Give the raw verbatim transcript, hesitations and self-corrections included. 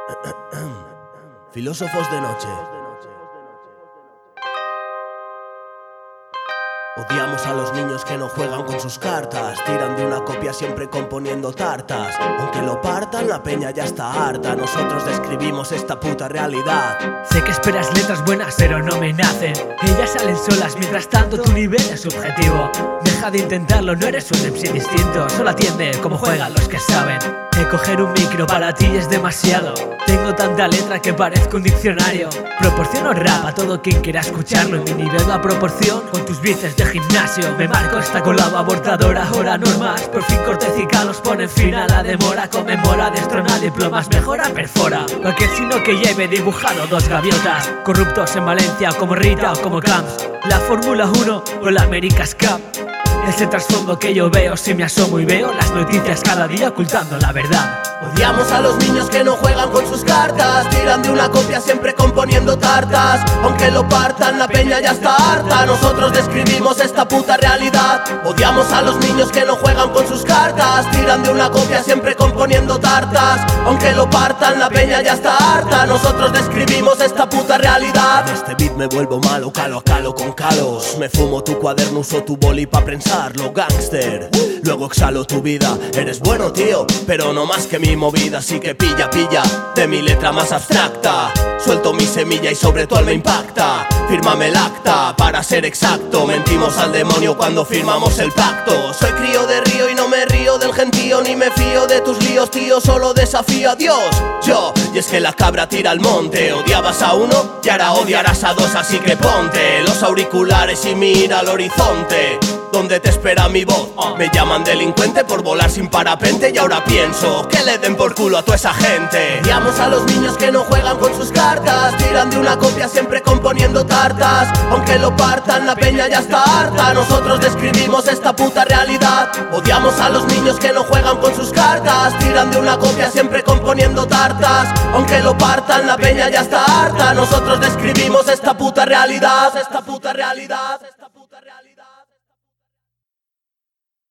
Filósofos de noche. Odiamos a los niños que no juegan con sus cartas, tiran de una copia siempre componiendo tartas. Aunque lo partan, la peña ya está harta. Nosotros describimos esta puta realidad. Sé que esperas letras buenas, pero no me nacen. Ellas salen solas, mientras tanto tu nivel es subjetivo. Deja de intentarlo, no eres un M C distinto. Solo atiende como juegan los que saben. Que coger un micro para ti es demasiado. Tengo tanta letra que parezco un diccionario. Proporciono rap a todo quien quiera escucharlo. En mi nivel a proporción con tus bíceps de gimnasio. Me marco esta colada abortadora, ahora normas. Por fin Cortez y Calos ponen fin a la demora. Conmemora, destrona diplomas, mejora, perfora cualquier signo que lleve dibujado dos gaviotas. Corruptos en Valencia como Rita o como Camps. La Fórmula uno o la America's Cup. Es el trasfondo que yo veo si me asomo y veo las noticias cada día ocultando la verdad. Odiamos a los niños que no juegan con sus cartas, tiran de una copia siempre componiendo tartas. Aunque lo partan, la peña ya está harta. Nosotros describimos esta puta realidad. Odiamos a los niños que no juegan con sus cartas, tiran de una copia siempre componiendo tartas. Aunque lo partan, la peña ya está harta. Nosotros describimos esta puta realidad. En este beat me vuelvo malo, calo a calo con calos. Me fumo tu cuaderno, uso tu boli pa' pensarlo, gangster. Luego exhalo tu vida, eres bueno tío, pero no más que mi movida. Así que pilla, pilla, de mi letra más abstracta. Suelto mi semilla y sobre tu alma impacta. Fírmame el acta, para ser exacto. Mentimos al demonio cuando firmamos el pacto. Soy crío de río y no me río del gentío, ni me fío de tus líos tío, solo desafío a Dios. Yo, y es que la cabra tira al monte. Odiabas a uno y ahora odiarás a dos. Así que ponte los auriculares y mira al horizonte, donde te espera mi voz. Me llaman delincuente por volar sin parapente. Y ahora pienso que le den por culo a toda esa gente. Odiamos a los niños que no juegan con sus cartas, tiran de una copia siempre componiendo tartas. Aunque lo partan, la peña ya está harta. Nosotros describimos esta puta realidad. Odiamos a los niños que no juegan con sus cartas, tiran de una copia siempre componiendo tartas. Aunque lo partan, la peña ya está harta. Nosotros describimos esta puta realidad. Esta puta realidad. Esta puta realidad.